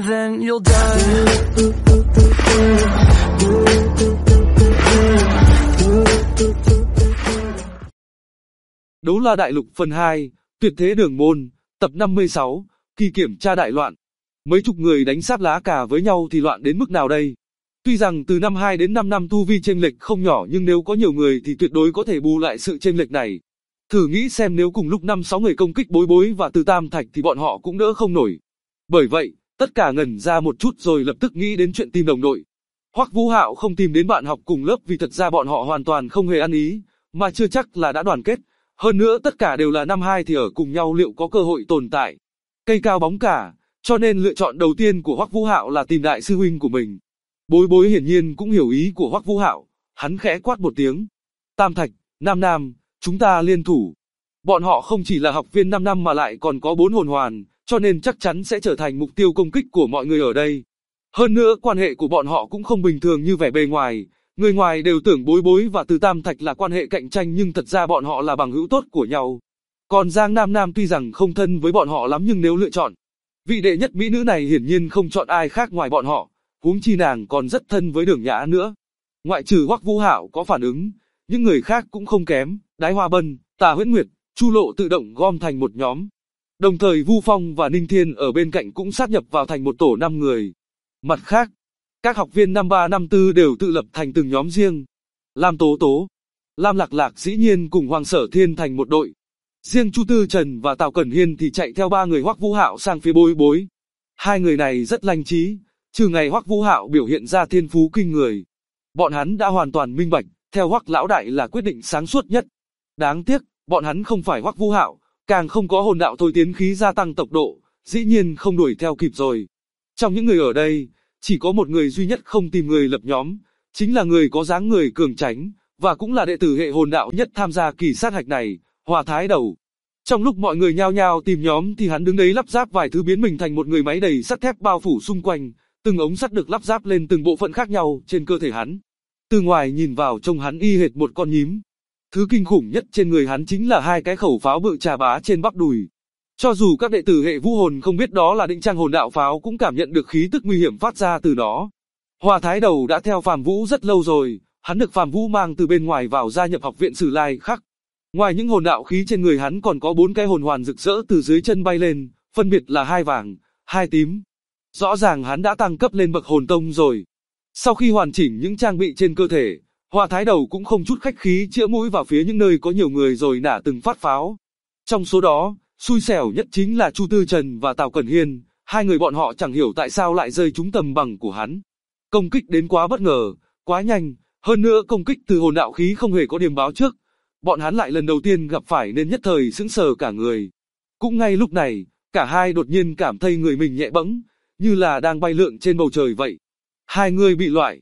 and then you'll die. Đấu La Đại Lục phần 2, Tuyệt Thế Đường Môn, tập 56, kỳ kiểm tra đại loạn. Mấy chục người đánh sáp lá cà với nhau thì loạn đến mức nào đây? Tuy rằng từ năm 2 đến 5 năm tu vi chênh lệch không nhỏ, nhưng nếu có nhiều người thì tuyệt đối có thể bù lại sự chênh lệch này. Thử nghĩ xem nếu cùng lúc 5-6 người công kích Bối Bối và Từ Tam Thạch thì bọn họ cũng đỡ không nổi. Bởi vậy, tất cả ngẩn ra một chút rồi lập tức nghĩ đến chuyện tìm đồng đội. Hoắc Vũ Hạo không tìm đến bạn học cùng lớp vì thật ra bọn họ hoàn toàn không hề ăn ý, mà chưa chắc là đã đoàn kết. Hơn nữa tất cả đều là năm 2 thì ở cùng nhau liệu có cơ hội tồn tại. Cây cao bóng cả, cho nên lựa chọn đầu tiên của Hoắc Vũ Hạo là tìm đại sư huynh của mình. Bối Bối hiển nhiên cũng hiểu ý của Hoắc Vũ Hạo, hắn khẽ quát một tiếng. Tam Thạch, Nam Nam, chúng ta liên thủ. Bọn họ không chỉ là học viên 5 năm mà lại còn có 4 hồn hoàn, cho nên chắc chắn sẽ trở thành mục tiêu công kích của mọi người ở đây. Hơn nữa quan hệ của bọn họ cũng không bình thường như vẻ bề ngoài. Người ngoài đều tưởng Bối Bối và Từ Tam Thạch là quan hệ cạnh tranh, nhưng thật ra bọn họ là bằng hữu tốt của nhau. Còn Giang Nam Nam tuy rằng không thân với bọn họ lắm, nhưng nếu lựa chọn, vị đệ nhất mỹ nữ này hiển nhiên không chọn ai khác ngoài bọn họ, huống chi nàng còn rất thân với Đường Nhã nữa. Ngoại trừ Hoắc Vũ Hạo có phản ứng, những người khác cũng không kém, Đái Hoa Bân, Tà Huyễn Nguyệt, Chu Lộ tự động gom thành một nhóm. Đồng thời Vu Phong và Ninh Thiên ở bên cạnh cũng sát nhập vào thành một tổ 5 người. Mặt khác, các học viên năm 3 năm 4 đều tự lập thành từng nhóm riêng. Lam Tố Tố, Lam Lạc Lạc dĩ nhiên cùng Hoàng Sở Thiên thành một đội. Riêng Chu Tư Trần và Tào Cẩn Hiên thì chạy theo 3 người Hoắc Vũ Hạo sang phía Bối Bối. Hai người này rất lanh trí, trừ ngày Hoắc Vũ Hạo biểu hiện ra thiên phú kinh người. Bọn hắn đã hoàn toàn minh bạch, theo Hoắc lão đại là quyết định sáng suốt nhất. Đáng tiếc, bọn hắn không phải Hoắc Vũ Hạo, càng không có hồn đạo thôi tiến khí gia tăng tốc độ, dĩ nhiên không đuổi theo kịp rồi. Trong những người ở đây, chỉ có một người duy nhất không tìm người lập nhóm, chính là người có dáng người cường tráng, và cũng là đệ tử hệ hồn đạo nhất tham gia kỳ sát hạch này, Hòa Thái Đầu. Trong lúc mọi người nhao nhao tìm nhóm thì hắn đứng đấy lắp ráp vài thứ biến mình thành một người máy đầy sắt thép bao phủ xung quanh, từng ống sắt được lắp ráp lên từng bộ phận khác nhau trên cơ thể hắn. Từ ngoài nhìn vào trông hắn y hệt một con nhím. Thứ kinh khủng nhất trên người hắn chính là 2 cái khẩu pháo bự trà bá trên bắp đùi. Cho dù các đệ tử hệ vũ hồn không biết đó là định trang hồn đạo pháo cũng cảm nhận được khí tức nguy hiểm phát ra từ đó. Hòa Thái Đầu đã theo Phàm Vũ rất lâu rồi, hắn được Phàm Vũ mang từ bên ngoài vào gia nhập học viện Sử Lai Khắc. Ngoài những hồn đạo khí trên người hắn còn có 4 cái hồn hoàn rực rỡ từ dưới chân bay lên, phân biệt là 2 vàng, 2 tím. Rõ ràng hắn đã tăng cấp lên bậc hồn tông rồi. Sau khi hoàn chỉnh những trang bị trên cơ thể, Hòa Thái Đầu cũng không chút khách khí chĩa mũi vào phía những nơi có nhiều người rồi nã từng phát pháo. Trong số đó, xui xẻo nhất chính là Chu Tư Trần và Tào Cẩn Hiên, hai người bọn họ chẳng hiểu tại sao lại rơi trúng tầm bằng của hắn. Công kích đến quá bất ngờ, quá nhanh, hơn nữa công kích từ hồn đạo khí không hề có điểm báo trước. Bọn hắn lại lần đầu tiên gặp phải nên nhất thời sững sờ cả người. Cũng ngay lúc này, cả hai đột nhiên cảm thấy người mình nhẹ bẫng, như là đang bay lượn trên bầu trời vậy. Hai người bị loại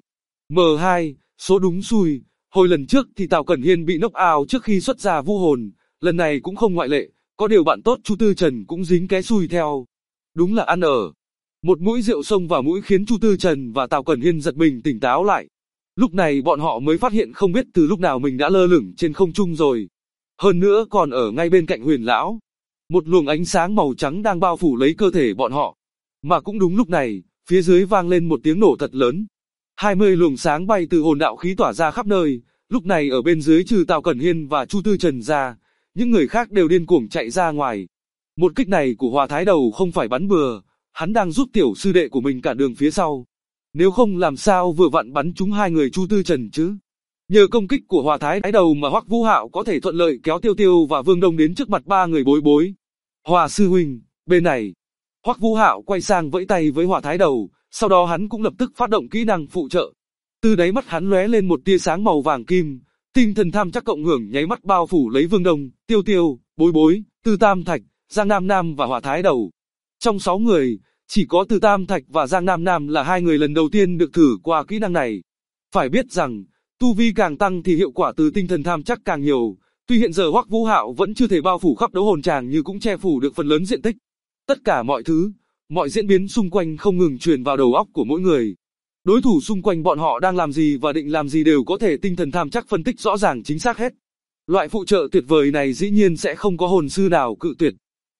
M2, số đúng xui, hồi lần trước thì Tào Cẩn Hiên bị knock out trước khi xuất ra vu hồn, lần này cũng không ngoại lệ, có điều bạn tốt Chu Tư Trần cũng dính cái xui theo. Đúng là ăn ở. Một mũi rượu xông vào mũi khiến Chu Tư Trần và Tào Cẩn Hiên giật mình tỉnh táo lại. Lúc này bọn họ mới phát hiện không biết từ lúc nào mình đã lơ lửng trên không trung rồi. Hơn nữa còn ở ngay bên cạnh Huyền Lão. Một luồng ánh sáng màu trắng đang bao phủ lấy cơ thể bọn họ. Mà cũng đúng lúc này, phía dưới vang lên một tiếng nổ thật lớn. 20 luồng sáng bay từ hồn đạo khí tỏa ra khắp nơi, lúc này ở bên dưới trừ Tào Cẩn Hiên và Chu Tư Trần ra, những người khác đều điên cuồng chạy ra ngoài. Một kích này của Hòa Thái Đầu không phải bắn bừa, hắn đang giúp tiểu sư đệ của mình cản đường phía sau. Nếu không làm sao vừa vặn bắn trúng 2 người Chu Tư Trần chứ. Nhờ công kích của Hòa Thái Đầu mà Hoắc Vũ Hạo có thể thuận lợi kéo Tiêu Tiêu và Vương Đông đến trước mặt 3 người Bối Bối. Hòa sư huynh, bên này. Hoắc Vũ Hạo quay sang vẫy tay với Hòa Thái Đầu, sau đó hắn cũng lập tức phát động kỹ năng phụ trợ. Từ đáy mắt hắn lóe lên một tia sáng màu vàng kim, tinh thần tham chắc cộng hưởng nháy mắt bao phủ lấy Vương Đông, Tiêu Tiêu, Bối Bối, Từ Tam Thạch, Giang Nam Nam và Hòa Thái Đầu. Trong 6 người, chỉ có Từ Tam Thạch và Giang Nam Nam là 2 người lần đầu tiên được thử qua kỹ năng này. Phải biết rằng, tu vi càng tăng thì hiệu quả từ tinh thần tham chắc càng nhiều. Tuy hiện giờ Hoắc Vũ Hạo vẫn chưa thể bao phủ khắp đấu hồn tràng nhưng cũng che phủ được phần lớn diện tích. Tất cả mọi thứ, mọi diễn biến xung quanh không ngừng truyền vào đầu óc của mỗi người. Đối thủ xung quanh bọn họ đang làm gì và định làm gì đều có thể tinh thần tham chắc phân tích rõ ràng chính xác hết. Loại phụ trợ tuyệt vời này dĩ nhiên sẽ không có hồn sư nào cự tuyệt.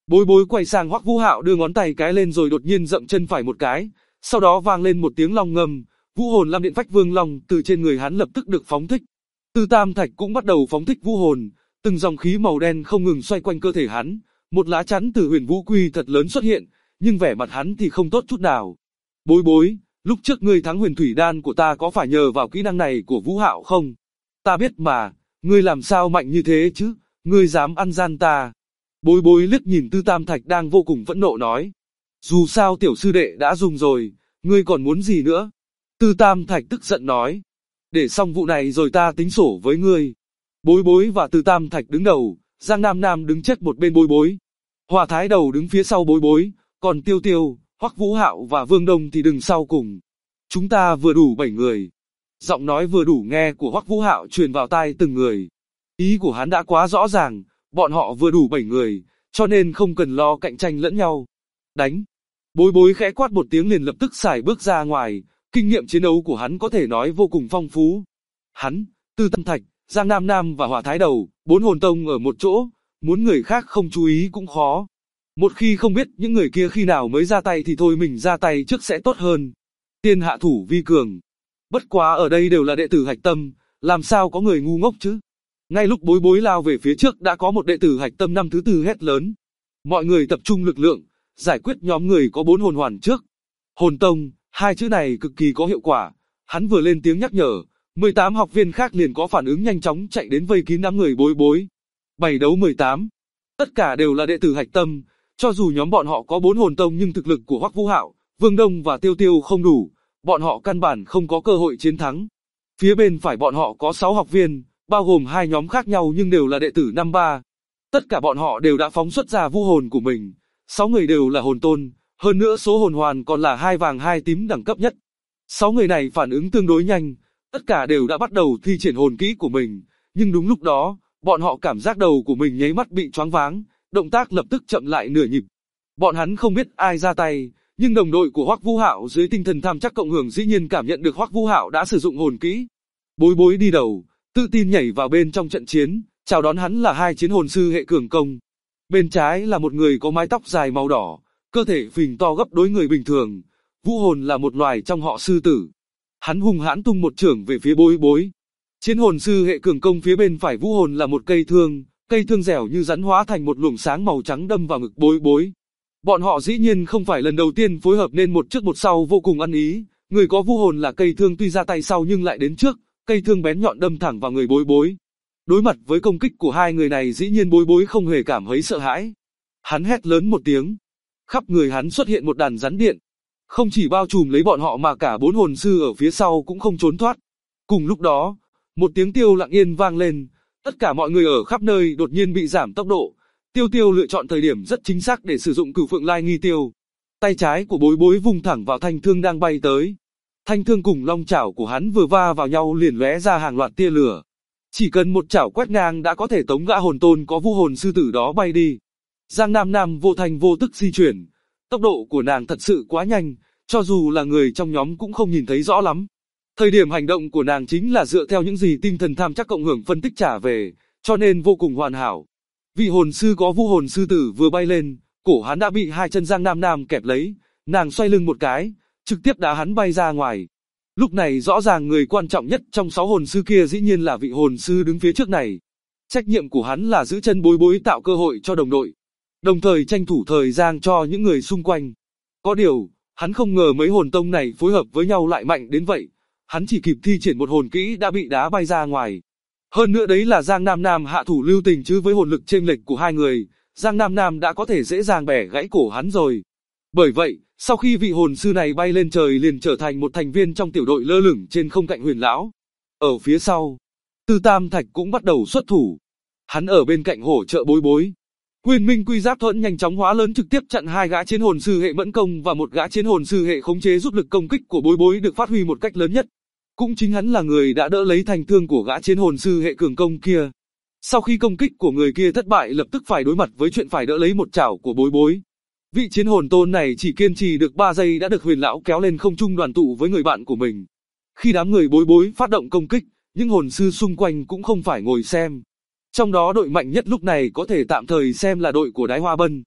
Bối bối quay sang Hoắc Vũ Hạo đưa ngón tay cái lên rồi đột nhiên dậm chân phải một cái, sau đó vang lên một tiếng long ngâm, vũ hồn Lam Điện Phách Vương Long từ trên người hắn lập tức được phóng thích. Tư Tam Thạch cũng bắt đầu phóng thích vũ hồn, từng dòng khí màu đen không ngừng xoay quanh cơ thể hắn, một lá chắn từ Huyền Vũ Quy thật lớn xuất hiện, nhưng vẻ mặt hắn thì không tốt chút nào. Bối bối, lúc trước ngươi thắng Huyền Thủy Đan của ta có phải nhờ vào kỹ năng này của Vũ Hạo không? Ta biết mà, ngươi làm sao mạnh như thế chứ, ngươi dám ăn gian ta. Bối bối liếc nhìn Tư Tam Thạch đang vô cùng phẫn nộ nói. Dù sao tiểu sư đệ đã dùng rồi, ngươi còn muốn gì nữa? Tư Tam Thạch tức giận nói. Để xong vụ này rồi ta tính sổ với ngươi. Bối bối và Tư Tam Thạch đứng đầu, Giang Nam Nam đứng chết một bên bối bối. Hòa Thái Đầu đứng phía sau bối bối, còn Tiêu Tiêu, Hoắc Vũ Hạo và Vương Đông thì đứng sau cùng. Chúng ta vừa đủ 7 người. Giọng nói vừa đủ nghe của Hoắc Vũ Hạo truyền vào tai từng người. Ý của hắn đã quá rõ ràng, bọn họ vừa đủ 7 người, cho nên không cần lo cạnh tranh lẫn nhau. Đánh! Bối bối khẽ quát một tiếng liền lập tức xài bước ra ngoài, kinh nghiệm chiến đấu của hắn có thể nói vô cùng phong phú. Hắn, Tư Tam Thạch, Giang Nam Nam và Hỏa Thái Đầu, 4 hồn tông ở một chỗ, muốn người khác không chú ý cũng khó. Một khi không biết những người kia khi nào mới ra tay thì thôi mình ra tay trước sẽ tốt hơn. Tiên hạ thủ vi cường. Bất quá ở đây đều là đệ tử Hạch Tâm, làm sao có người ngu ngốc chứ? Ngay lúc bối bối lao về phía trước đã có một đệ tử Hạch Tâm năm thứ tư hét lớn. Mọi người tập trung lực lượng, giải quyết nhóm người có 4 hồn hoàn trước. Hồn tông, hai chữ này cực kỳ có hiệu quả. Hắn vừa lên tiếng nhắc nhở, 18 học viên khác liền có phản ứng nhanh chóng chạy đến vây kín đám người bối bối. 7 đấu 18. Tất cả đều là đệ tử Hạch Tâm, cho dù nhóm bọn họ có 4 hồn tông nhưng thực lực của Hoắc Vũ Hạo, Vương Đông và Tiêu Tiêu không đủ, bọn họ căn bản không có cơ hội chiến thắng. Phía bên phải bọn họ có 6 học viên, bao gồm hai nhóm khác nhau nhưng đều là đệ tử năm 3. Tất cả bọn họ đều đã phóng xuất ra vũ hồn của mình, 6 người đều là hồn tôn, hơn nữa số hồn hoàn còn là 2 vàng 2 tím đẳng cấp nhất. 6 người này phản ứng tương đối nhanh, tất cả đều đã bắt đầu thi triển hồn kỹ của mình, nhưng đúng lúc đó, bọn họ cảm giác đầu của mình nháy mắt bị choáng váng, động tác lập tức chậm lại nửa nhịp. Bọn hắn không biết ai ra tay, nhưng đồng đội của Hoắc Vũ Hạo dưới tinh thần tham chắc cộng hưởng dĩ nhiên cảm nhận được Hoắc Vũ Hạo đã sử dụng hồn kỹ. Bối bối đi đầu, tự tin nhảy vào bên trong trận chiến, chào đón hắn là hai chiến hồn sư hệ cường công. Bên trái là một người có mái tóc dài màu đỏ, cơ thể phình to gấp đối người bình thường. Vũ hồn là một loài trong họ sư tử. Hắn hung hãn tung một chưởng về phía bối bối. Chiến hồn sư hệ cường công phía bên phải vũ hồn là một cây thương dẻo như rắn hóa thành một luồng sáng màu trắng đâm vào ngực bối bối. Bọn họ dĩ nhiên không phải lần đầu tiên phối hợp nên một trước một sau vô cùng ăn ý. Người có vũ hồn là cây thương tuy ra tay sau nhưng lại đến trước, cây thương bén nhọn đâm thẳng vào người bối bối. Đối mặt với công kích của hai người này dĩ nhiên bối bối không hề cảm thấy sợ hãi. Hắn hét lớn một tiếng. Khắp người hắn xuất hiện một đàn rắn điện. Không chỉ bao trùm lấy bọn họ mà cả 4 hồn sư ở phía sau cũng không trốn thoát. Cùng lúc đó, một tiếng tiêu lặng yên vang lên. Tất cả mọi người ở khắp nơi đột nhiên bị giảm tốc độ. Tiêu Tiêu lựa chọn thời điểm rất chính xác để sử dụng Cửu Phượng Lai Nghi Tiêu. Tay trái của bối bối vung thẳng vào thanh thương đang bay tới. Thanh thương cùng long chảo của hắn vừa va vào nhau liền lóe ra hàng loạt tia lửa. Chỉ cần một chảo quét ngang đã có thể tống gã hồn tôn có vũ hồn sư tử đó bay đi. Giang Nam Nam vô thành vô tức di chuyển. Tốc độ của nàng thật sự quá nhanh, cho dù là người trong nhóm cũng không nhìn thấy rõ lắm. Thời điểm hành động của nàng chính là dựa theo những gì tinh thần tham chắc cộng hưởng phân tích trả về, cho nên vô cùng hoàn hảo. Vị hồn sư có vũ hồn sư tử vừa bay lên, cổ hắn đã bị hai chân Giang Nam Nam kẹp lấy, nàng xoay lưng một cái, trực tiếp đá hắn bay ra ngoài. Lúc này rõ ràng người quan trọng nhất trong 6 hồn sư kia dĩ nhiên là vị hồn sư đứng phía trước này. Trách nhiệm của hắn là giữ chân bối bối tạo cơ hội cho đồng đội, đồng thời tranh thủ thời gian cho những người xung quanh. Có điều, hắn không ngờ mấy hồn tông này phối hợp với nhau lại mạnh đến vậy. Hắn chỉ kịp thi triển một hồn kỹ đã bị đá bay ra ngoài. Hơn nữa đấy là Giang Nam Nam hạ thủ lưu tình chứ với hồn lực chênh lệch của hai người, Giang Nam Nam đã có thể dễ dàng bẻ gãy cổ hắn rồi. Bởi vậy, sau khi vị hồn sư này bay lên trời liền trở thành một thành viên trong tiểu đội lơ lửng trên không cạnh Huyền lão. Ở phía sau, Tư Tam Thạch cũng bắt đầu xuất thủ. Hắn ở bên cạnh hỗ trợ bối bối. Quyền Minh Quy Giáp Thuẫn nhanh chóng hóa lớn trực tiếp chặn hai gã chiến hồn sư hệ mẫn công và một gã chiến hồn sư hệ khống chế giúp lực công kích của bối bối được phát huy một cách lớn nhất. Cũng chính hắn là người đã đỡ lấy thành thương của gã chiến hồn sư hệ cường công kia. Sau khi công kích của người kia thất bại lập tức phải đối mặt với chuyện phải đỡ lấy một chảo của bối bối. Vị chiến hồn tôn này chỉ kiên trì được 3 giây đã được Huyền lão kéo lên không trung đoàn tụ với người bạn của mình. Khi đám người bối bối phát động công kích, những hồn sư xung quanh cũng không phải ngồi xem. Trong đó đội mạnh nhất lúc này có thể tạm thời xem là đội của Đái Hoa Bân.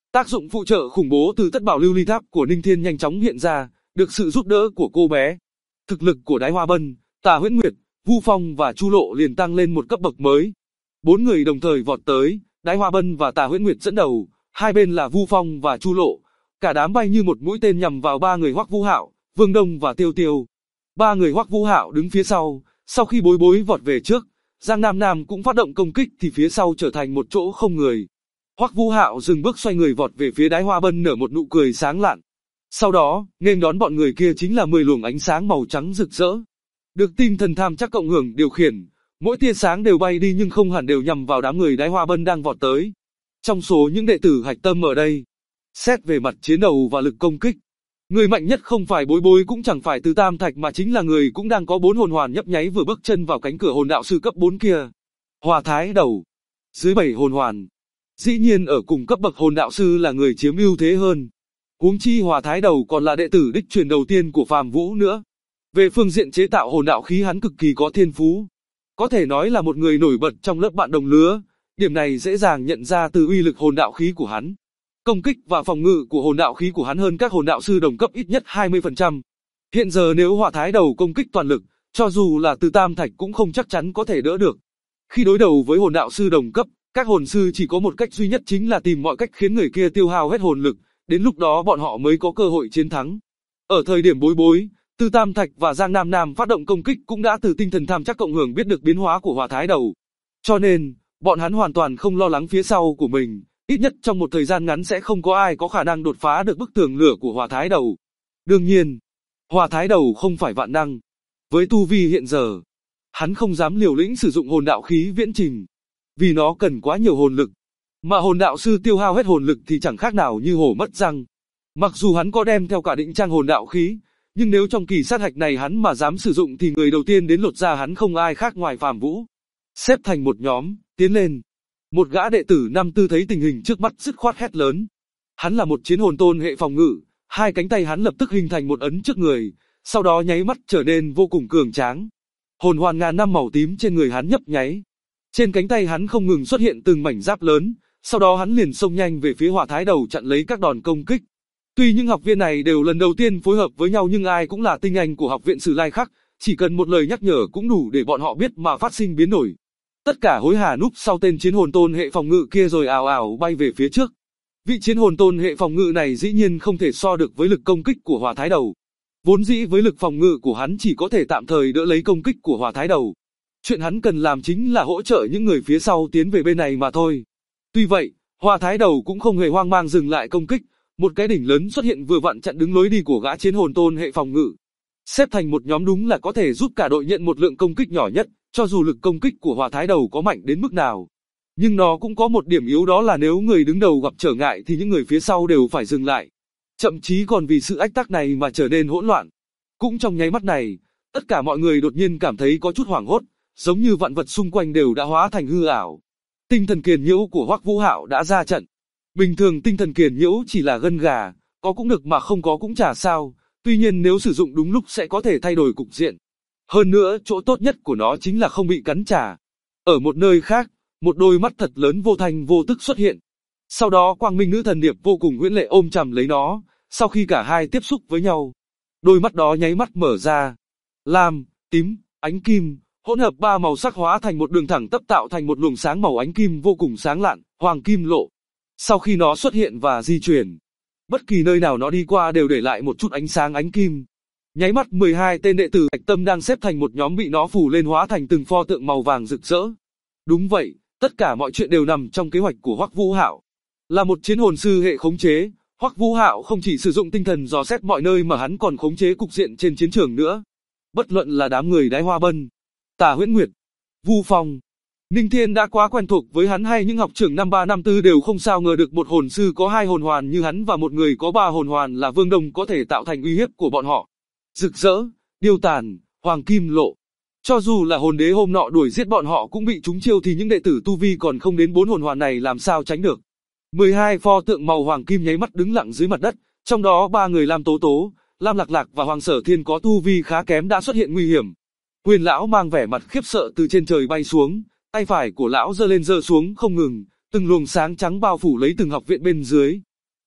Tác dụng phụ trợ khủng bố từ Tất Bảo Lưu Ly Tháp của Ninh Thiên nhanh chóng hiện ra, được sự giúp đỡ của cô bé. Thực lực của Đái Hoa Bân, Tà Huyễn Nguyệt, Vu Phong và Chu Lộ liền tăng lên một cấp bậc mới. Bốn người đồng thời vọt tới, Đái Hoa Bân và Tà Huyễn Nguyệt dẫn đầu, hai bên là Vu Phong và Chu Lộ. Cả đám bay như một mũi tên nhằm vào ba người Hoắc Vũ Hạo, Vương Đông và Tiêu Tiêu. Ba người Hoắc Vũ Hạo đứng phía sau khi Bối Bối vọt về trước, Giang Nam Nam cũng phát động công kích thì phía sau trở thành một chỗ không người. Hoắc Vũ Hạo dừng bước xoay người vọt về phía Đái Hoa Bân nở một nụ cười sáng lạn. Sau đó, nghênh đón bọn người kia chính là 10 luồng ánh sáng màu trắng rực rỡ. Được tinh thần tham chắc cộng hưởng điều khiển, mỗi tia sáng đều bay đi nhưng không hẳn đều nhằm vào đám người Đái Hoa Bân đang vọt tới. Trong số những đệ tử hạch tâm ở đây, xét về mặt chiến đấu và lực công kích, người mạnh nhất không phải Bối Bối cũng chẳng phải Từ Tam Thạch mà chính là người cũng đang có 4 hồn hoàn nhấp nháy vừa bước chân vào cánh cửa hồn đạo sư cấp 4 kia. Hòa Thái Đầu, dưới 7 hồn hoàn. Dĩ nhiên ở cùng cấp bậc hồn đạo sư là người chiếm ưu thế hơn. Huống chi Hòa Thái Đầu còn là đệ tử đích truyền đầu tiên của Phàm Vũ nữa. Về phương diện chế tạo hồn đạo khí hắn cực kỳ có thiên phú. Có thể nói là một người nổi bật trong lớp bạn đồng lứa, điểm này dễ dàng nhận ra từ uy lực hồn đạo khí của hắn. Công kích và phòng ngự của hồn đạo khí của hắn hơn các hồn đạo sư đồng cấp ít nhất 20%. Hiện giờ nếu Hòa Thái Đầu công kích toàn lực, cho dù là Từ Tam Thạch cũng không chắc chắn có thể đỡ được. Khi đối đầu với hồn đạo sư đồng cấp, các hồn sư chỉ có một cách duy nhất chính là tìm mọi cách khiến người kia tiêu hao hết hồn lực, đến lúc đó bọn họ mới có cơ hội chiến thắng. Ở thời điểm Bối Bối, Từ Tam Thạch và Giang Nam Nam phát động công kích cũng đã từ tinh thần tham chắc cộng hưởng biết được biến hóa của Hòa Thái Đầu. Cho nên, bọn hắn hoàn toàn không lo lắng phía sau của mình, ít nhất trong một thời gian ngắn sẽ không có ai có khả năng đột phá được bức tường lửa của Hòa Thái Đầu. Đương nhiên, Hòa Thái Đầu không phải vạn năng. Với tu vi hiện giờ, hắn không dám liều lĩnh sử dụng hồn đạo khí viễn trình, vì nó cần quá nhiều hồn lực. Mà hồn đạo sư tiêu hao hết hồn lực thì chẳng khác nào như hổ mất răng. Mặc dù hắn có đem theo cả định trang hồn đạo khí, nhưng nếu trong kỳ sát hạch này hắn mà dám sử dụng thì người đầu tiên đến lột ra hắn không ai khác ngoài Phàm Vũ. Xếp thành một nhóm, tiến lên. Một gã đệ tử năm tư thấy tình hình trước mắt dứt khoát hét lớn. Hắn là một chiến hồn tôn hệ phòng ngự, hai cánh tay hắn lập tức hình thành một ấn trước người, sau đó nháy mắt trở nên vô cùng cường tráng. Hồn hoàn ngàn năm màu tím trên người hắn nhấp nháy. Trên cánh tay hắn không ngừng xuất hiện từng mảnh giáp lớn, sau đó hắn liền xông nhanh về phía Hòa Thái Đầu chặn lấy các đòn công kích. Tuy những học viên này đều lần đầu tiên phối hợp với nhau nhưng ai cũng là tinh anh của học viện Sử Lai Khắc, chỉ cần một lời nhắc nhở cũng đủ để bọn họ biết mà phát sinh biến đổi. Tất cả hối hả núp sau tên chiến hồn tôn hệ phòng ngự kia rồi ào ào bay về phía trước. Vị chiến hồn tôn hệ phòng ngự này dĩ nhiên không thể so được với lực công kích của Hòa Thái Đầu. Vốn dĩ với lực phòng ngự của hắn chỉ có thể tạm thời đỡ lấy công kích của Hòa Thái Đầu. Chuyện hắn cần làm chính là hỗ trợ những người phía sau tiến về bên này mà thôi. Tuy vậy, Hòa Thái Đầu cũng không hề hoang mang dừng lại công kích, một cái đỉnh lớn xuất hiện vừa vặn chặn đứng lối đi của gã chiến hồn tôn hệ phòng ngự. Xếp thành một nhóm đúng là có thể giúp cả đội nhận một lượng công kích nhỏ nhất, cho dù lực công kích của Hòa Thái Đầu có mạnh đến mức nào. Nhưng nó cũng có một điểm yếu, đó là nếu người đứng đầu gặp trở ngại thì những người phía sau đều phải dừng lại. Thậm chí còn vì sự ách tắc này mà trở nên hỗn loạn. Cũng trong nháy mắt này, tất cả mọi người đột nhiên cảm thấy có chút hoảng hốt, giống như vạn vật xung quanh đều đã hóa thành hư ảo. Tinh thần kiền nhiễu của Hoắc Vũ Hạo đã ra trận. Bình thường tinh thần kiền nhiễu chỉ là gân gà, có cũng được mà không có cũng chả sao, tuy nhiên nếu sử dụng đúng lúc sẽ có thể thay đổi cục diện. Hơn nữa, chỗ tốt nhất của nó chính là không bị cắn trả. Ở một nơi khác, một đôi mắt thật lớn vô thanh vô tức xuất hiện. Sau đó Quang Minh Nữ Thần Điệp vô cùng huyễn lệ ôm chầm lấy nó, sau khi cả hai tiếp xúc với nhau, đôi mắt đó nháy mắt mở ra. Lam, tím, ánh kim, hỗn hợp ba màu sắc hóa thành một đường thẳng tắp tạo thành một luồng sáng màu ánh kim vô cùng sáng lạn, hoàng kim lộ. Sau khi nó xuất hiện và di chuyển, bất kỳ nơi nào nó đi qua đều để lại một chút ánh sáng ánh kim. Nháy mắt 12 tên đệ tử hạch tâm đang xếp thành một nhóm bị nó phủ lên hóa thành từng pho tượng màu vàng rực rỡ. Đúng vậy, tất cả mọi chuyện đều nằm trong kế hoạch của Hoắc Vũ Hạo. Là một chiến hồn sư hệ khống chế, Hoắc Vũ Hạo không chỉ sử dụng tinh thần dò xét mọi nơi mà hắn còn khống chế cục diện trên chiến trường nữa. Bất luận là đám người Đái Hoa Bân, Tà Huyễn Nguyệt, Vu Phong, Ninh Thiên đã quá quen thuộc với hắn, hay những học trưởng năm 3 năm 4 đều không sao ngờ được một hồn sư có 2 hồn hoàn như hắn và một người có 3 hồn hoàn là Vương Đông có thể tạo thành uy hiếp của bọn họ. Rực rỡ, điêu tàn, hoàng kim lộ. Cho dù là hồn đế hôm nọ đuổi giết bọn họ cũng bị trúng chiêu thì những đệ tử tu vi còn không đến 4 hồn hoàn này làm sao tránh được. 12 pho tượng màu hoàng kim nháy mắt đứng lặng dưới mặt đất, trong đó 3 người Lam Tố Tố, Lam Lạc Lạc và Hoàng Sở Thiên có tu vi khá kém đã xuất hiện nguy hiểm. Huyền lão mang vẻ mặt khiếp sợ từ trên trời bay xuống, tay phải của lão giơ lên giơ xuống không ngừng, từng luồng sáng trắng bao phủ lấy từng học viện bên dưới.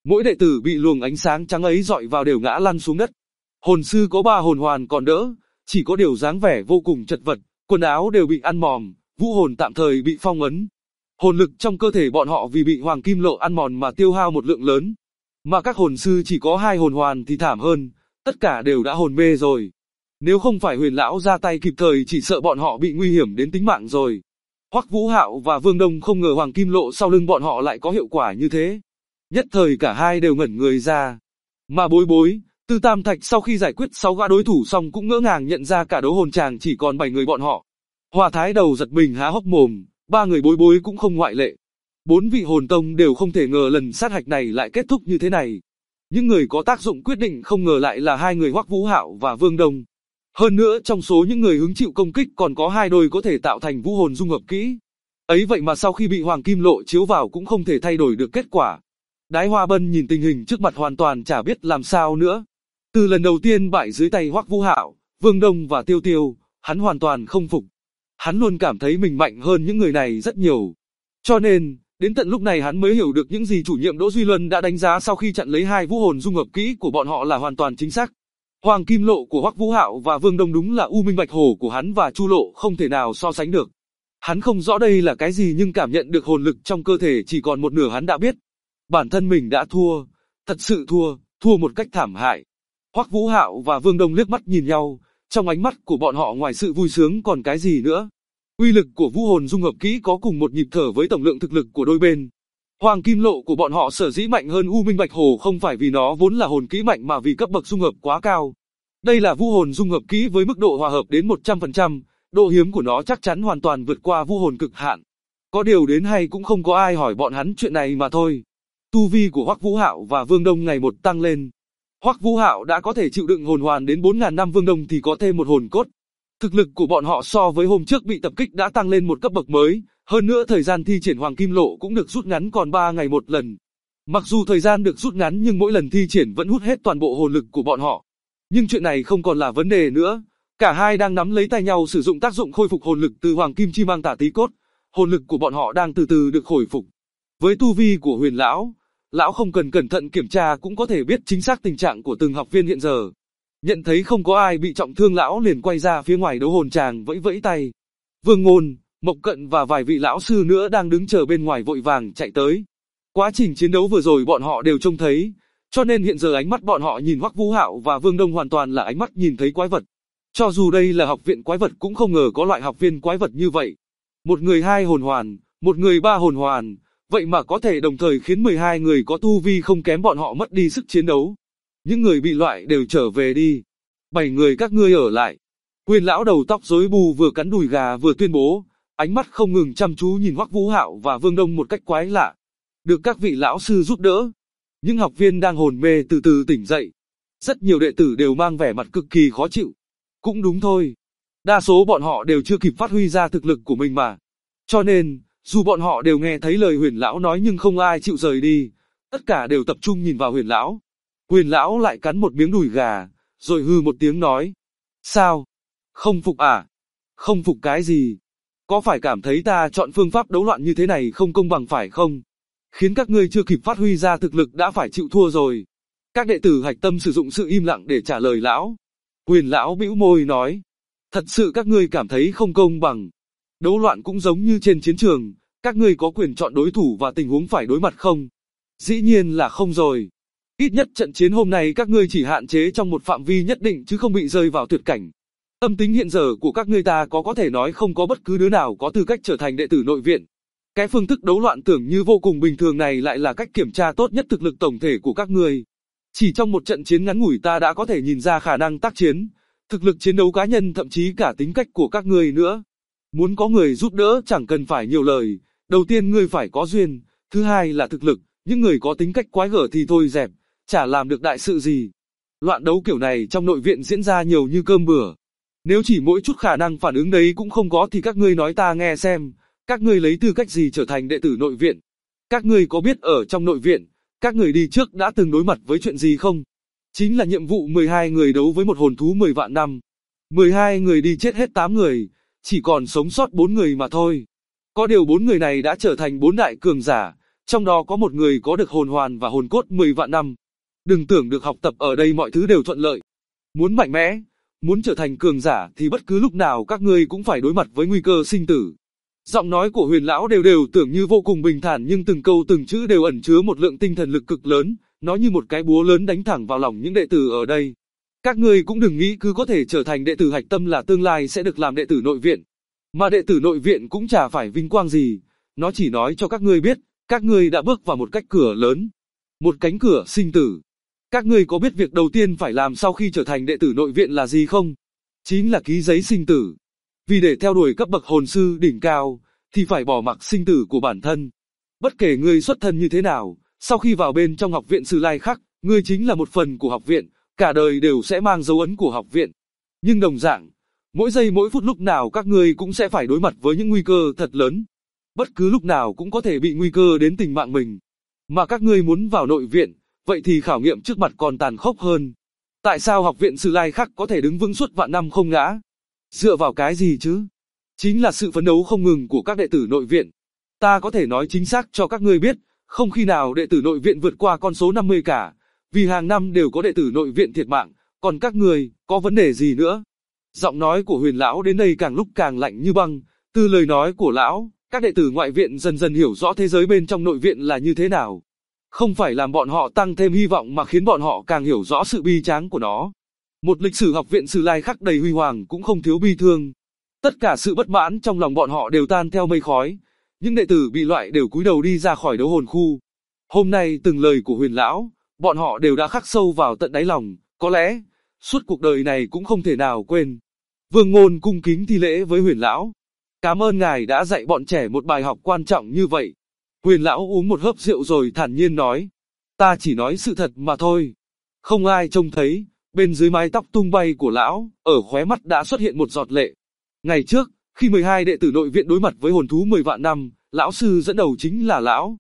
Mỗi đệ tử bị luồng ánh sáng trắng ấy dọi vào đều ngã lăn xuống đất. Hồn sư có 3 hồn hoàn còn đỡ, chỉ có điều dáng vẻ vô cùng chật vật, quần áo đều bị ăn mòn, vũ hồn tạm thời bị phong ấn. Hồn lực trong cơ thể bọn họ vì bị hoàng kim lộ ăn mòn mà tiêu hao một lượng lớn. Mà các hồn sư chỉ có 2 hồn hoàn thì thảm hơn, tất cả đều đã hồn mê rồi. Nếu không phải Huyền lão ra tay kịp thời chỉ sợ bọn họ bị nguy hiểm đến tính mạng rồi. Hoắc Vũ Hạo và Vương Đông không ngờ hoàng kim lộ sau lưng bọn họ lại có hiệu quả như thế. Nhất thời cả hai đều ngẩn người ra. Mà Bối Bối, Tư Tam Thạch sau khi giải quyết 6 gã đối thủ xong cũng ngỡ ngàng nhận ra cả đấu hồn tràng chỉ còn 7 người bọn họ. Hòa Thái đầu giật mình há hốc mồm, 3 người Bối Bối cũng không ngoại lệ. 4 vị hồn tông đều không thể ngờ lần sát hạch này lại kết thúc như thế này. Những người có tác dụng quyết định không ngờ lại là 2 người Hoắc Vũ Hạo và Vương Đông. Hơn nữa trong số những người hứng chịu công kích còn có 2 đôi có thể tạo thành vũ hồn dung hợp kỹ. Ấy vậy mà sau khi bị hoàng kim lộ chiếu vào cũng không thể thay đổi được kết quả. Đái Hoa Bân nhìn tình hình trước mặt hoàn toàn chả biết làm sao nữa. Từ lần đầu tiên bại dưới tay Hoắc Vũ Hạo, Vương Đông và Tiêu Tiêu, hắn hoàn toàn không phục. Hắn luôn cảm thấy mình mạnh hơn những người này rất nhiều. Cho nên, đến tận lúc này hắn mới hiểu được những gì chủ nhiệm Đỗ Duy Luân đã đánh giá sau khi chặn lấy 2 vũ hồn dung hợp kỹ của bọn họ là hoàn toàn chính xác. Hoàng kim lộ của Hoắc Vũ Hạo và Vương Đông đúng là U Minh Bạch Hổ của hắn và Chu Lộ không thể nào so sánh được. Hắn không rõ đây là cái gì nhưng cảm nhận được hồn lực trong cơ thể chỉ còn một nửa hắn đã biết. Bản thân mình đã thua, thật sự thua một cách thảm hại. Hoắc Vũ Hạo và Vương Đông liếc mắt nhìn nhau, trong ánh mắt của bọn họ ngoài sự vui sướng còn cái gì nữa. Uy lực của vũ hồn dung hợp kỹ có cùng một nhịp thở với tổng lượng thực lực của đôi bên. Hoàng kim lộ của bọn họ sở dĩ mạnh hơn U Minh Bạch Hổ không phải vì nó vốn là hồn kỹ mạnh mà vì cấp bậc dung hợp quá cao. Đây là vũ hồn dung hợp kỹ với mức độ hòa hợp đến 100%, độ hiếm của nó chắc chắn hoàn toàn vượt qua vũ hồn cực hạn. Có điều đến hay cũng không có ai hỏi bọn hắn chuyện này mà thôi. Tu vi của Hoắc Vũ Hạo và Vương Đông ngày một tăng lên. Hoắc Vũ Hạo đã có thể chịu đựng hồn hoàn đến 4.000 năm, Vương Đông thì có thêm một hồn cốt. Thực lực của bọn họ so với hôm trước bị tập kích đã tăng lên một cấp bậc mới, hơn nữa thời gian thi triển hoàng kim lộ cũng được rút ngắn còn 3 ngày một lần. Mặc dù thời gian được rút ngắn nhưng mỗi lần thi triển vẫn hút hết toàn bộ hồn lực của bọn họ. Nhưng chuyện này không còn là vấn đề nữa, cả hai đang nắm lấy tay nhau sử dụng tác dụng khôi phục hồn lực từ hoàng kim chi mang tả tí cốt, hồn lực của bọn họ đang từ từ được hồi phục. Với tu vi của Huyền lão, lão không cần cẩn thận kiểm tra cũng có thể biết chính xác tình trạng của từng học viên hiện giờ. Nhận thấy không có ai bị trọng thương, lão liền quay ra phía ngoài đấu hồn tràng vẫy vẫy tay. Vương Ngôn, Mộc Cận và vài vị lão sư nữa đang đứng chờ bên ngoài vội vàng chạy tới. Quá trình chiến đấu vừa rồi bọn họ đều trông thấy, cho nên hiện giờ ánh mắt bọn họ nhìn Hoắc Vũ Hạo và Vương Đông hoàn toàn là ánh mắt nhìn thấy quái vật. Cho dù đây là học viện quái vật cũng không ngờ có loại học viên quái vật như vậy. Một người 2 hồn hoàn, một người 3 hồn hoàn, vậy mà có thể đồng thời khiến 12 người có tu vi không kém bọn họ mất đi sức chiến đấu. Những người bị loại đều trở về đi. 7 người các ngươi ở lại. Quyền lão đầu tóc rối bù vừa cắn đùi gà vừa tuyên bố, ánh mắt không ngừng chăm chú nhìn Hoắc Vũ Hạo và Vương Đông một cách quái lạ. Được các vị lão sư giúp đỡ, những học viên đang hồn mê từ từ tỉnh dậy. Rất nhiều đệ tử đều mang vẻ mặt cực kỳ khó chịu. Cũng đúng thôi. Đa số bọn họ đều chưa kịp phát huy ra thực lực của mình mà. Cho nên, dù bọn họ đều nghe thấy lời Huyền lão nói nhưng không ai chịu rời đi. Tất cả đều tập trung nhìn vào Huyền lão. Huyền lão lại cắn một miếng đùi gà, rồi hừ một tiếng nói. Sao? Không phục à? Không phục cái gì? Có phải cảm thấy ta chọn phương pháp đấu loạn như thế này không công bằng phải không? Khiến các ngươi chưa kịp phát huy ra thực lực đã phải chịu thua rồi. Các đệ tử hạch tâm sử dụng sự im lặng để trả lời lão. Huyền lão bĩu môi nói. Thật sự các ngươi cảm thấy không công bằng. Đấu loạn cũng giống như trên chiến trường, các ngươi có quyền chọn đối thủ và tình huống phải đối mặt không? Dĩ nhiên là không rồi. Ít nhất trận chiến hôm nay các ngươi chỉ hạn chế trong một phạm vi nhất định chứ không bị rơi vào tuyệt cảnh. Tâm tính hiện giờ của các ngươi ta có thể nói không có bất cứ đứa nào có tư cách trở thành đệ tử nội viện. Cái phương thức đấu loạn tưởng như vô cùng bình thường này lại là cách kiểm tra tốt nhất thực lực tổng thể của các ngươi. Chỉ trong một trận chiến ngắn ngủi ta đã có thể nhìn ra khả năng tác chiến, thực lực chiến đấu cá nhân thậm chí cả tính cách của các ngươi nữa. Muốn có người giúp đỡ chẳng cần phải nhiều lời, đầu tiên ngươi phải có duyên, thứ hai là thực lực, những người có tính cách quái gở thì thôi dẹp, chả làm được đại sự gì. Loạn đấu kiểu này trong nội viện diễn ra nhiều như cơm bữa. Nếu chỉ mỗi chút khả năng phản ứng đấy cũng không có thì các ngươi nói ta nghe xem, các ngươi lấy tư cách gì trở thành đệ tử nội viện? Các ngươi có biết ở trong nội viện, các người đi trước đã từng đối mặt với chuyện gì không? Chính là nhiệm vụ 12 người đấu với một hồn thú 10 vạn năm. 12 người đi chết hết 8 người, chỉ còn sống sót 4 người mà thôi. Có điều 4 người này đã trở thành 4 đại cường giả, trong đó có một người có được hồn hoàn và hồn cốt 10 vạn năm. Đừng tưởng được học tập ở đây mọi thứ đều thuận lợi. Muốn mạnh mẽ, muốn trở thành cường giả thì bất cứ lúc nào các ngươi cũng phải đối mặt với nguy cơ sinh tử. Giọng nói của Huyền lão đều đều tưởng như vô cùng bình thản, nhưng từng câu từng chữ đều ẩn chứa một lượng tinh thần lực cực lớn, nó như một cái búa lớn đánh thẳng vào lòng những đệ tử ở đây. Các ngươi cũng đừng nghĩ cứ có thể trở thành đệ tử hạch tâm là tương lai sẽ được làm đệ tử nội viện. Mà đệ tử nội viện cũng chả phải vinh quang gì, nó chỉ nói cho các ngươi biết, các ngươi đã bước vào một cách cửa lớn, một cánh cửa sinh tử. Các ngươi có biết việc đầu tiên phải làm sau khi trở thành đệ tử nội viện là gì không? Chính là ký giấy sinh tử. Vì để theo đuổi cấp bậc hồn sư đỉnh cao, thì phải bỏ mặc sinh tử của bản thân. Bất kể ngươi xuất thân như thế nào, sau khi vào bên trong học viện Sử Lai Khắc, ngươi chính là một phần của học viện, cả đời đều sẽ mang dấu ấn của học viện. Nhưng đồng dạng, mỗi giây mỗi phút lúc nào các ngươi cũng sẽ phải đối mặt với những nguy cơ thật lớn. Bất cứ lúc nào cũng có thể bị nguy cơ đến tính mạng mình. Mà các ngươi muốn vào nội viện, vậy thì khảo nghiệm trước mặt còn tàn khốc hơn. Tại sao học viện Sử Lai Khắc có thể đứng vững suốt vạn năm không ngã? Dựa vào cái gì chứ? Chính là sự phấn đấu không ngừng của các đệ tử nội viện. Ta có thể nói chính xác cho các ngươi biết, không khi nào đệ tử nội viện vượt qua con số 50 cả, vì hàng năm đều có đệ tử nội viện thiệt mạng, còn các ngươi, có vấn đề gì nữa? Giọng nói của Huyền lão đến đây càng lúc càng lạnh như băng, từ lời nói của lão, các đệ tử ngoại viện dần dần hiểu rõ thế giới bên trong nội viện là như thế nào. Không phải làm bọn họ tăng thêm hy vọng mà khiến bọn họ càng hiểu rõ sự bi tráng của nó. Một lịch sử học viện Sử Lai Khắc đầy huy hoàng cũng không thiếu bi thương. Tất cả sự bất mãn trong lòng bọn họ đều tan theo mây khói. Những đệ tử bị loại đều cúi đầu đi ra khỏi đấu hồn khu. Hôm nay từng lời của Huyền lão, bọn họ đều đã khắc sâu vào tận đáy lòng, có lẽ suốt cuộc đời này cũng không thể nào quên. Vương Ngôn cung kính thi lễ với Huyền lão. Cảm ơn ngài đã dạy bọn trẻ một bài học quan trọng như vậy. Huyền lão uống một hớp rượu rồi thản nhiên nói, ta chỉ nói sự thật mà thôi. Không ai trông thấy, bên dưới mái tóc tung bay của lão, ở khóe mắt đã xuất hiện một giọt lệ. Ngày trước, khi 12 đệ tử nội viện đối mặt với hồn thú 10 vạn năm, lão sư dẫn đầu chính là lão.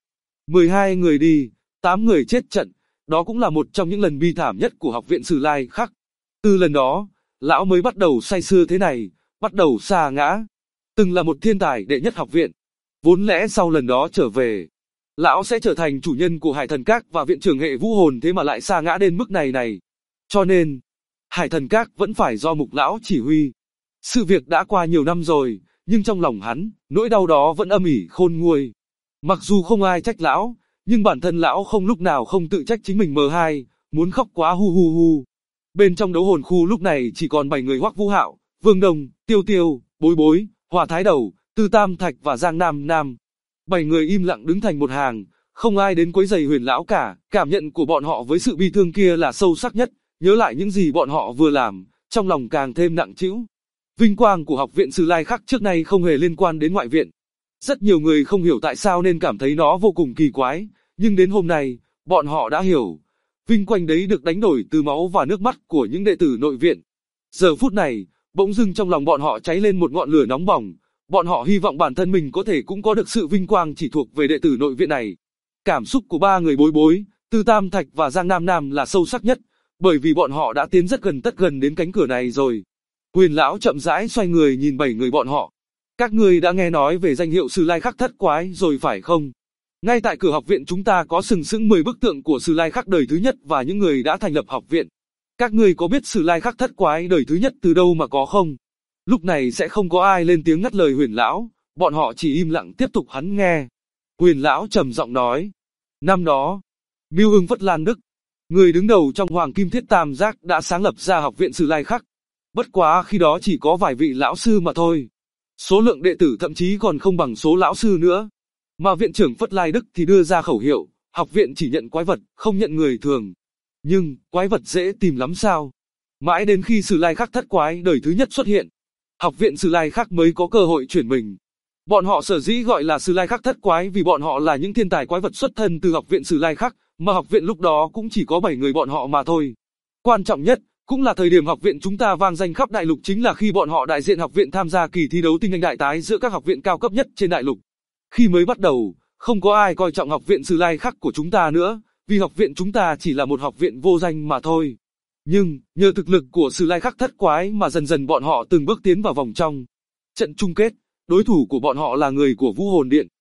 12 người đi, 8 người chết trận, đó cũng là một trong những lần bi thảm nhất của học viện Sử Lai Khắc. Từ lần đó, lão mới bắt đầu say sưa thế này, bắt đầu sa ngã. Từng là một thiên tài đệ nhất học viện. Vốn lẽ sau lần đó trở về, lão sẽ trở thành chủ nhân của Hải Thần Các và viện trưởng hệ vũ hồn, thế mà lại sa ngã đến mức này. Cho nên, Hải Thần Các vẫn phải do Mục lão chỉ huy. Sự việc đã qua nhiều năm rồi, nhưng trong lòng hắn, nỗi đau đó vẫn âm ỉ khôn nguôi. Mặc dù không ai trách lão, nhưng bản thân lão không lúc nào không tự trách chính mình M2, muốn khóc quá hu hu hu. Bên trong đấu hồn khu lúc này chỉ còn 7 người: Hoắc Vũ Hạo, Vương Đông, Tiêu Tiêu, Bối Bối, Hỏa Thái Đầu, Tư Tam Thạch và Giang Nam Nam. 7 người im lặng đứng thành một hàng, không ai đến quấy rầy Huyền lão cả. Cảm nhận của bọn họ với sự bi thương kia là sâu sắc nhất, nhớ lại những gì bọn họ vừa làm, trong lòng càng thêm nặng trĩu. Vinh quang của học viện Sử Lai Khắc trước nay không hề liên quan đến ngoại viện. Rất nhiều người không hiểu tại sao nên cảm thấy nó vô cùng kỳ quái, nhưng đến hôm nay, bọn họ đã hiểu. Vinh quang đấy được đánh đổi từ máu và nước mắt của những đệ tử nội viện. Giờ phút này, bỗng dưng trong lòng bọn họ cháy lên một ngọn lửa nóng bỏng. Bọn họ hy vọng bản thân mình có thể cũng có được sự vinh quang chỉ thuộc về đệ tử nội viện này. Cảm xúc của 3 người Bối Bối, Tư Tam Thạch và Giang Nam Nam là sâu sắc nhất, bởi vì bọn họ đã tiến rất gần đến cánh cửa này rồi. Huyền lão chậm rãi xoay người nhìn 7 người bọn họ. Các ngươi đã nghe nói về danh hiệu Sử Lai Khắc thất quái rồi phải không? Ngay tại cửa học viện chúng ta có sừng sững 10 bức tượng của Sử Lai Khắc đời thứ nhất và những người đã thành lập học viện. Các ngươi có biết Sử Lai Khắc thất quái đời thứ nhất từ đâu mà có không? Lúc này sẽ không có ai lên tiếng ngắt lời Huyền lão, bọn họ chỉ im lặng tiếp tục hắn nghe. Huyền lão trầm giọng nói, năm đó, Mưu Ưng Phất Lan Đức, người đứng đầu trong Hoàng Kim Thiết Tam Giác đã sáng lập ra học viện Sử Lai Khắc. Bất quá khi đó chỉ có vài vị lão sư mà thôi. Số lượng đệ tử thậm chí còn không bằng số lão sư nữa. Mà viện trưởng Phất Lai Đức thì đưa ra khẩu hiệu, học viện chỉ nhận quái vật, không nhận người thường. Nhưng, quái vật dễ tìm lắm sao? Mãi đến khi Sử Lai Khắc thất quái đời thứ nhất xuất hiện, học viện Sử Lai Khắc mới có cơ hội chuyển mình. Bọn họ sở dĩ gọi là Sử Lai Khắc thất quái vì bọn họ là những thiên tài quái vật xuất thân từ học viện Sử Lai Khắc, mà học viện lúc đó cũng chỉ có 7 người bọn họ mà thôi. Quan trọng nhất, cũng là thời điểm học viện chúng ta vang danh khắp đại lục chính là khi bọn họ đại diện học viện tham gia kỳ thi đấu tinh anh đại tái giữa các học viện cao cấp nhất trên đại lục. Khi mới bắt đầu, không có ai coi trọng học viện Sử Lai Khắc của chúng ta nữa, vì học viện chúng ta chỉ là một học viện vô danh mà thôi. Nhưng, nhờ thực lực của Sử Lai Khắc thất quái mà dần dần bọn họ từng bước tiến vào vòng trong trận chung kết, đối thủ của bọn họ là người của Vũ Hồn Điện.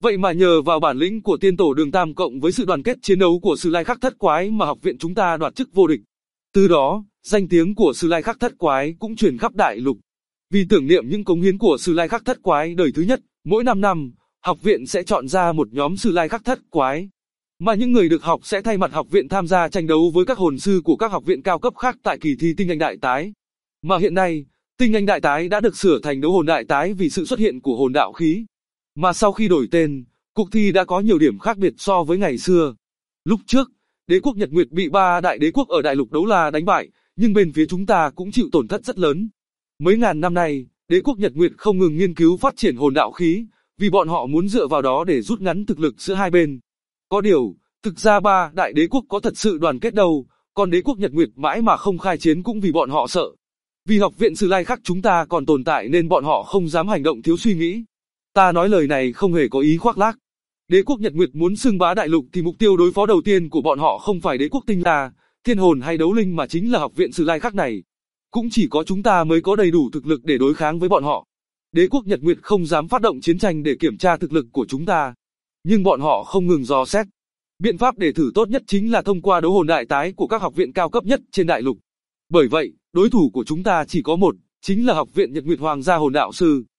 Vậy mà nhờ vào bản lĩnh của tiên tổ Đường Tam cộng với sự đoàn kết chiến đấu của Sử Lai Khắc Thất Quái mà học viện chúng ta đoạt chức vô địch. Từ đó, danh tiếng của Sử Lai Khắc Thất Quái cũng truyền khắp đại lục. Vì tưởng niệm những cống hiến của Sử Lai Khắc Thất Quái đời thứ nhất, mỗi 5 năm, học viện sẽ chọn ra một nhóm Sử Lai Khắc Thất Quái. Mà những người được học sẽ thay mặt học viện tham gia tranh đấu với các hồn sư của các học viện cao cấp khác tại kỳ thi Tinh Anh Đại Tái. Mà hiện nay, Tinh Anh Đại Tái đã được sửa thành Đấu Hồn Đại Tái vì sự xuất hiện của hồn đạo khí. Mà sau khi đổi tên, cuộc thi đã có nhiều điểm khác biệt so với ngày xưa. Lúc trước, đế quốc Nhật Nguyệt bị 3 đại đế quốc ở đại lục Đấu La đánh bại, nhưng bên phía chúng ta cũng chịu tổn thất rất lớn. Mấy ngàn năm nay, đế quốc Nhật Nguyệt không ngừng nghiên cứu phát triển hồn đạo khí, vì bọn họ muốn dựa vào đó để rút ngắn thực lực giữa hai bên. Có điều, thực ra 3 đại đế quốc có thật sự đoàn kết đâu, còn đế quốc Nhật Nguyệt mãi mà không khai chiến cũng vì bọn họ sợ. Vì học viện Sử Lai Khắc chúng ta còn tồn tại nên bọn họ không dám hành động thiếu suy nghĩ. Ta nói lời này không hề có ý khoác lác. Đế quốc Nhật Nguyệt muốn xưng bá đại lục thì mục tiêu đối phó đầu tiên của bọn họ không phải đế quốc Tinh La, Thiên Hồn hay Đấu Linh mà chính là học viện Sử Lai Khắc này. Cũng chỉ có chúng ta mới có đầy đủ thực lực để đối kháng với bọn họ. Đế quốc Nhật Nguyệt không dám phát động chiến tranh để kiểm tra thực lực của chúng ta. Nhưng bọn họ không ngừng dò xét. Biện pháp để thử tốt nhất chính là thông qua đấu hồn đại tái của các học viện cao cấp nhất trên đại lục. Bởi vậy, đối thủ của chúng ta chỉ có một, chính là học viện Nhật Nguyệt Hoàng gia hồn đạo sư.